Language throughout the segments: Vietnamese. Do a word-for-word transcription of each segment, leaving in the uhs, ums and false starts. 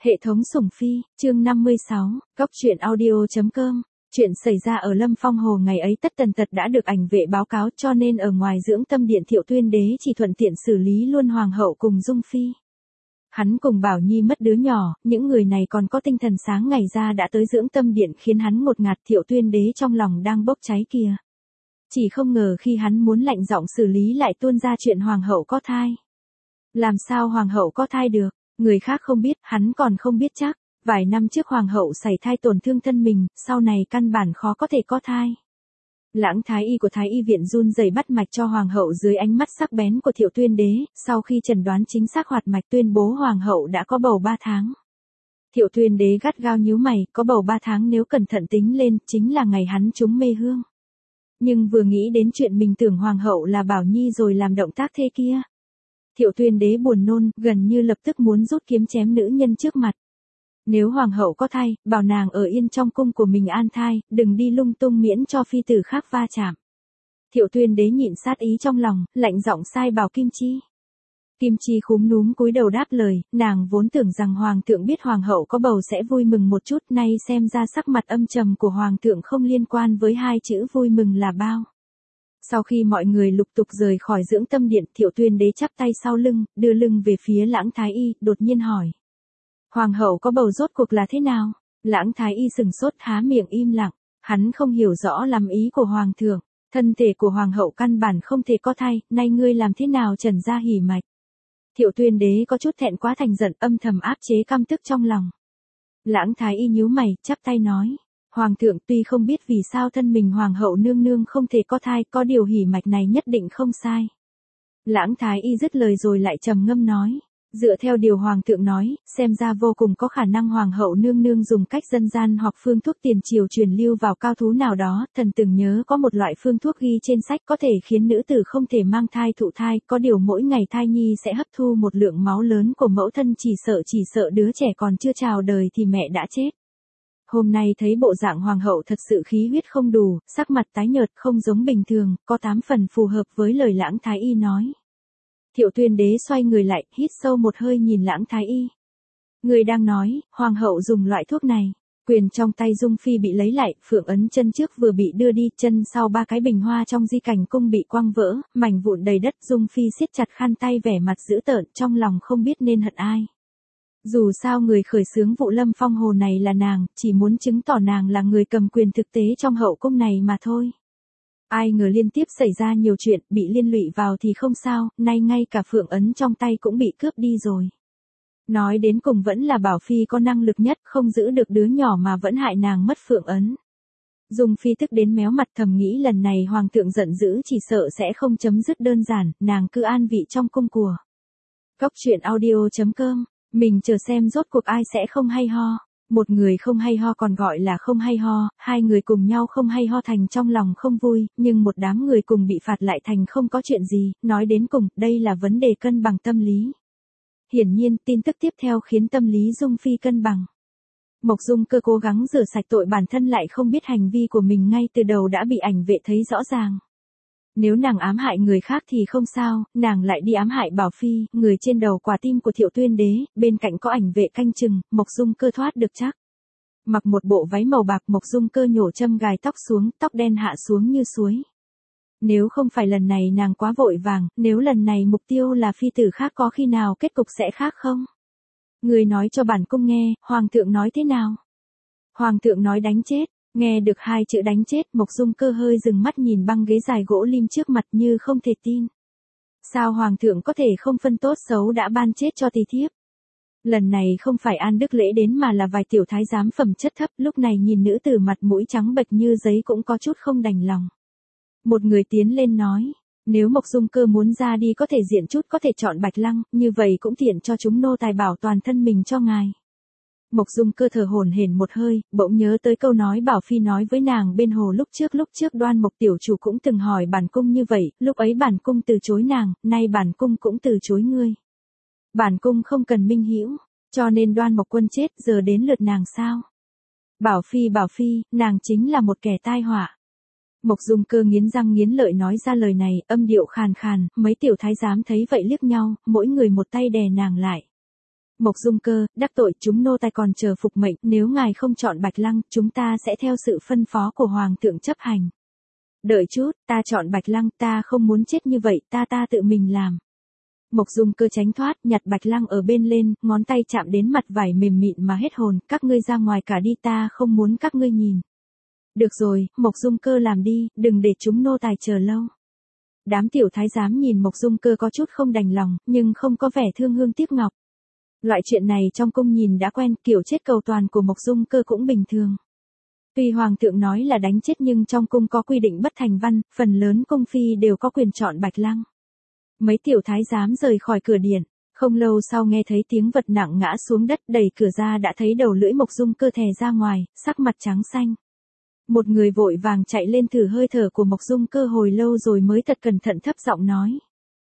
Hệ thống sủng phi, chương năm mươi sáu, Cóc truyện audio.com. Chuyện xảy ra ở Lâm Phong Hồ ngày ấy tất tần tật đã được ảnh vệ báo cáo, cho nên ở ngoài dưỡng tâm điện Thiệu Tuyên Đế chỉ thuận tiện xử lý luôn hoàng hậu cùng Dung Phi. Hắn cùng Bảo Nhi mất đứa nhỏ, những người này còn có tinh thần sáng ngày ra đã tới dưỡng tâm điện khiến hắn ngột ngạt. Thiệu Tuyên Đế trong lòng đang bốc cháy kìa. Chỉ không ngờ khi hắn muốn lạnh giọng xử lý lại tuôn ra chuyện hoàng hậu có thai. Làm sao hoàng hậu có thai được? Người khác không biết, hắn còn không biết chắc. Vài năm trước hoàng hậu sảy thai tổn thương thân mình, sau này căn bản khó có thể có thai. Lãng thái y của thái y viện run rẩy bắt mạch cho hoàng hậu dưới ánh mắt sắc bén của Thiệu Tuyên Đế, sau khi chẩn đoán chính xác hoạt mạch tuyên bố hoàng hậu đã có bầu ba tháng. Thiệu Tuyên Đế gắt gao nhíu mày, có bầu ba tháng nếu cẩn thận tính lên, chính là ngày hắn trúng mê hương. Nhưng vừa nghĩ đến chuyện mình tưởng hoàng hậu là Bảo Nhi rồi làm động tác thế kia. Thiệu Tuyên Đế buồn nôn, gần như lập tức muốn rút kiếm chém nữ nhân trước mặt. Nếu hoàng hậu có thai, bảo nàng ở yên trong cung của mình an thai, đừng đi lung tung miễn cho phi tử khác va chạm. Thiệu Tuyên Đế nhịn sát ý trong lòng, lạnh giọng sai bảo Kim Chi. Kim Chi khúm núm cúi đầu đáp lời, nàng vốn tưởng rằng hoàng thượng biết hoàng hậu có bầu sẽ vui mừng một chút, nay xem ra sắc mặt âm trầm của hoàng thượng không liên quan với hai chữ vui mừng là bao. Sau khi mọi người lục tục rời khỏi dưỡng tâm điện, Thiệu Tuyên Đế chắp tay sau lưng, đưa lưng về phía Lãng thái y, đột nhiên hỏi. Hoàng hậu có bầu rốt cuộc là thế nào? Lãng thái y sừng sốt há miệng im lặng, hắn không hiểu rõ lắm ý của hoàng thượng, thân thể của hoàng hậu căn bản không thể có thai, nay ngươi làm thế nào trần ra hỉ mạch? Thiệu Tuyên Đế có chút thẹn quá thành giận, âm thầm áp chế căm tức trong lòng. Lãng thái y nhíu mày, chắp tay nói, hoàng thượng tuy không biết vì sao thân mình hoàng hậu nương nương không thể có thai, có điều hỉ mạch này nhất định không sai. Lãng thái y dứt lời rồi lại trầm ngâm nói. Dựa theo điều hoàng thượng nói, xem ra vô cùng có khả năng hoàng hậu nương nương dùng cách dân gian hoặc phương thuốc tiền triều truyền lưu vào cao thú nào đó. Thần từng nhớ có một loại phương thuốc ghi trên sách có thể khiến nữ tử không thể mang thai thụ thai, có điều mỗi ngày thai nhi sẽ hấp thu một lượng máu lớn của mẫu thân, chỉ sợ chỉ sợ đứa trẻ còn chưa chào đời thì mẹ đã chết. Hôm nay thấy bộ dạng hoàng hậu thật sự khí huyết không đủ, sắc mặt tái nhợt không giống bình thường, có tám phần phù hợp với lời Lãng thái y nói. Thiệu Tuyên Đế xoay người lại, hít sâu một hơi nhìn Lãng thái y. Người đang nói, hoàng hậu dùng loại thuốc này. Quyền trong tay Dung Phi bị lấy lại, phượng ấn chân trước vừa bị đưa đi, chân sau ba cái bình hoa trong di cảnh cung bị quăng vỡ, mảnh vụn đầy đất. Dung Phi siết chặt khăn tay vẻ mặt dữ tợn, trong lòng không biết nên hận ai. Dù sao người khởi xướng vụ Lâm Phong Hồ này là nàng, chỉ muốn chứng tỏ nàng là người cầm quyền thực tế trong hậu cung này mà thôi. Ai ngờ liên tiếp xảy ra nhiều chuyện, bị liên lụy vào thì không sao, nay ngay cả phượng ấn trong tay cũng bị cướp đi rồi. Nói đến cùng vẫn là Bảo Phi có năng lực nhất, không giữ được đứa nhỏ mà vẫn hại nàng mất phượng ấn. Dung Phi tức đến méo mặt, thầm nghĩ lần này hoàng thượng giận dữ chỉ sợ sẽ không chấm dứt đơn giản, nàng cứ an vị trong cung của. Cóc truyện audio.com, mình chờ xem rốt cuộc ai sẽ không hay ho. Một người không hay ho còn gọi là không hay ho, hai người cùng nhau không hay ho thành trong lòng không vui, nhưng một đám người cùng bị phạt lại thành không có chuyện gì, nói đến cùng, đây là vấn đề cân bằng tâm lý. Hiển nhiên, tin tức tiếp theo khiến tâm lý Dung Phi cân bằng. Mộc Dung Cơ cố gắng rửa sạch tội bản thân lại không biết hành vi của mình ngay từ đầu đã bị ảnh vệ thấy rõ ràng. Nếu nàng ám hại người khác thì không sao, nàng lại đi ám hại Bảo Phi, người trên đầu quả tim của Thiệu Tuyên Đế, bên cạnh có ảnh vệ canh chừng, Mộc Dung Cơ thoát được chắc. Mặc một bộ váy màu bạc, Mộc Dung Cơ nhổ châm gài tóc xuống, tóc đen hạ xuống như suối. Nếu không phải lần này nàng quá vội vàng, nếu lần này mục tiêu là phi tử khác có khi nào kết cục sẽ khác không? Người nói cho bản cung nghe, hoàng thượng nói thế nào? Hoàng thượng nói đánh chết. Nghe được hai chữ đánh chết, Mộc Dung Cơ hơi dừng mắt nhìn băng ghế dài gỗ lim trước mặt như không thể tin. Sao hoàng thượng có thể không phân tốt xấu đã ban chết cho tỳ thiếp? Lần này không phải An Đức Lễ đến mà là vài tiểu thái giám phẩm chất thấp, lúc này nhìn nữ tử mặt mũi trắng bệch như giấy cũng có chút không đành lòng. Một người tiến lên nói, nếu Mộc Dung Cơ muốn ra đi có thể diện chút có thể chọn Bạch Lăng, như vậy cũng tiện cho chúng nô tài bảo toàn thân mình cho ngài. Mộc Dung Cơ thở hổn hển một hơi, bỗng nhớ tới câu nói Bảo Phi nói với nàng bên hồ lúc trước lúc trước Đoan Mộc tiểu chủ cũng từng hỏi bản cung như vậy, lúc ấy bản cung từ chối nàng, nay bản cung cũng từ chối ngươi. Bản cung không cần minh hữu, cho nên Đoan Mộc quân chết, giờ đến lượt nàng sao? Bảo Phi Bảo Phi, nàng chính là một kẻ tai họa. Mộc Dung Cơ nghiến răng nghiến lợi nói ra lời này, âm điệu khàn khàn, mấy tiểu thái giám thấy vậy liếc nhau, mỗi người một tay đè nàng lại. Mộc Dung Cơ, đắc tội chúng nô tài còn chờ phục mệnh, nếu ngài không chọn Bạch Lăng, chúng ta sẽ theo sự phân phó của Hoàng thượng chấp hành. Đợi chút, ta chọn Bạch Lăng, ta không muốn chết như vậy, ta ta tự mình làm. Mộc Dung Cơ tránh thoát, nhặt Bạch Lăng ở bên lên, ngón tay chạm đến mặt vải mềm mịn mà hết hồn, các ngươi ra ngoài cả đi, ta không muốn các ngươi nhìn. Được rồi, Mộc Dung Cơ làm đi, đừng để chúng nô tài chờ lâu. Đám tiểu thái giám nhìn Mộc Dung Cơ có chút không đành lòng, nhưng không có vẻ thương hương tiếc ngọc. Loại chuyện này trong cung nhìn đã quen, kiểu chết cầu toàn của Mộc Dung Cơ cũng bình thường. Tuy Hoàng thượng nói là đánh chết nhưng trong cung có quy định bất thành văn, phần lớn cung phi đều có quyền chọn Bạch Lăng. Mấy tiểu thái giám rời khỏi cửa điện, không lâu sau nghe thấy tiếng vật nặng ngã xuống đất, đẩy cửa ra đã thấy đầu lưỡi Mộc Dung Cơ thè ra ngoài, sắc mặt trắng xanh. Một người vội vàng chạy lên thử hơi thở của Mộc Dung Cơ hồi lâu rồi mới thật cẩn thận thấp giọng nói.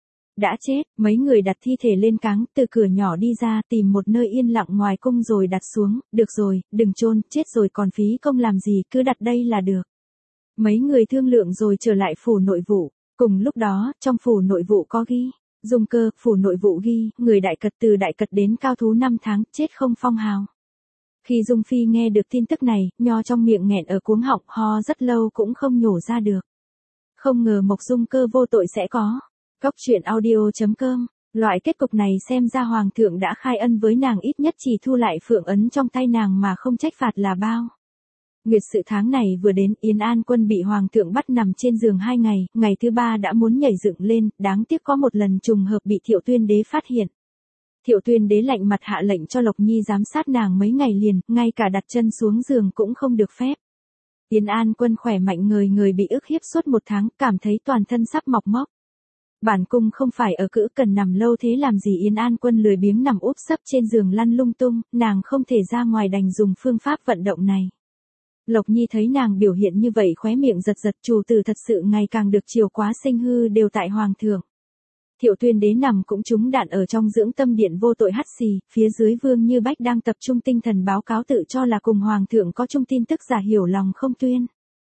Đã chết, mấy người đặt thi thể lên cáng, từ cửa nhỏ đi ra, tìm một nơi yên lặng ngoài cung rồi đặt xuống, được rồi, đừng chôn, chết rồi còn phí công làm gì, cứ đặt đây là được. Mấy người thương lượng rồi trở lại phủ nội vụ, cùng lúc đó, trong phủ nội vụ có ghi, Dung Cơ, phủ nội vụ ghi, người đại cật từ đại cật đến cao thú năm tháng, chết không phong hào. Khi Dung Phi nghe được tin tức này, nho trong miệng nghẹn ở cuống họng, ho rất lâu cũng không nhổ ra được. Không ngờ Mộc Dung Cơ vô tội sẽ có. Góc truyện audio chấm com, loại kết cục này xem ra Hoàng thượng đã khai ân với nàng, ít nhất chỉ thu lại phượng ấn trong tay nàng mà không trách phạt là bao. Nguyệt sự tháng này vừa đến, Yến An Quân bị Hoàng thượng bắt nằm trên giường hai ngày, ngày thứ ba đã muốn nhảy dựng lên, đáng tiếc có một lần trùng hợp bị Thiệu Tuyên Đế phát hiện. Thiệu Tuyên Đế lạnh mặt hạ lệnh cho Lộc Nhi giám sát nàng mấy ngày liền, ngay cả đặt chân xuống giường cũng không được phép. Yến An Quân khỏe mạnh người người bị ức hiếp suốt một tháng, cảm thấy toàn thân sắp mọc mốc. Bản cung không phải ở cữ cần nằm lâu thế làm gì, Yến An Quân lười biếng nằm úp sấp trên giường lăn lung tung, nàng không thể ra ngoài đành dùng phương pháp vận động này. Lộc Nhi thấy nàng biểu hiện như vậy khóe miệng giật giật, chủ tử thật sự ngày càng được chiều quá, sinh hư đều tại Hoàng thượng. Thiệu Tuyên Đế nằm cũng trúng đạn ở trong dưỡng tâm điện vô tội hắt xì, phía dưới Vương Như Bách đang tập trung tinh thần báo cáo tự cho là cùng Hoàng thượng có chung tin tức, giả hiểu lòng không tuyên.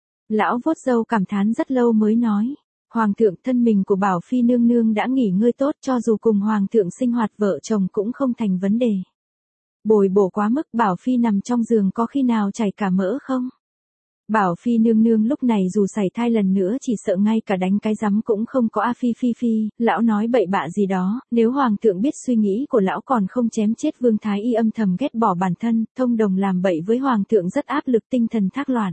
Lão vuốt râu cảm thán rất lâu mới nói. Hoàng thượng, thân mình của Bảo Phi nương nương đã nghỉ ngơi tốt, cho dù cùng Hoàng thượng sinh hoạt vợ chồng cũng không thành vấn đề. Bồi bổ quá mức, Bảo Phi nằm trong giường có khi nào chảy cả mỡ không? Bảo Phi nương nương lúc này dù sảy thai lần nữa chỉ sợ ngay cả đánh cái rắm cũng không có. A Phi Phi Phi, lão nói bậy bạ gì đó, nếu Hoàng thượng biết suy nghĩ của lão còn không chém chết Vương Thái Y, âm thầm ghét bỏ bản thân, thông đồng làm bậy với Hoàng thượng, rất áp lực, tinh thần thác loạn.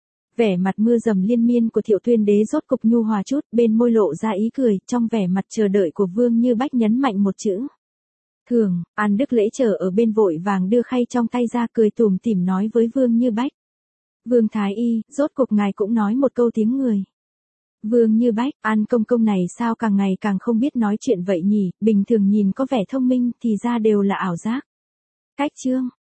Vẻ mặt mưa dầm liên miên của Thiệu Tuyên Đế rốt cục nhu hòa chút, bên môi lộ ra ý cười, trong vẻ mặt chờ đợi của Vương Như Bách nhấn mạnh một chữ. Thường, An Đức Lễ chờ ở bên vội vàng đưa khay trong tay ra, cười tủm tỉm nói với Vương Như Bách. Vương Thái Y, rốt cục ngài cũng nói một câu tiếng người. Vương Như Bách, An công công này sao càng ngày càng không biết nói chuyện vậy nhỉ, bình thường nhìn có vẻ thông minh thì ra đều là ảo giác. Cách chương.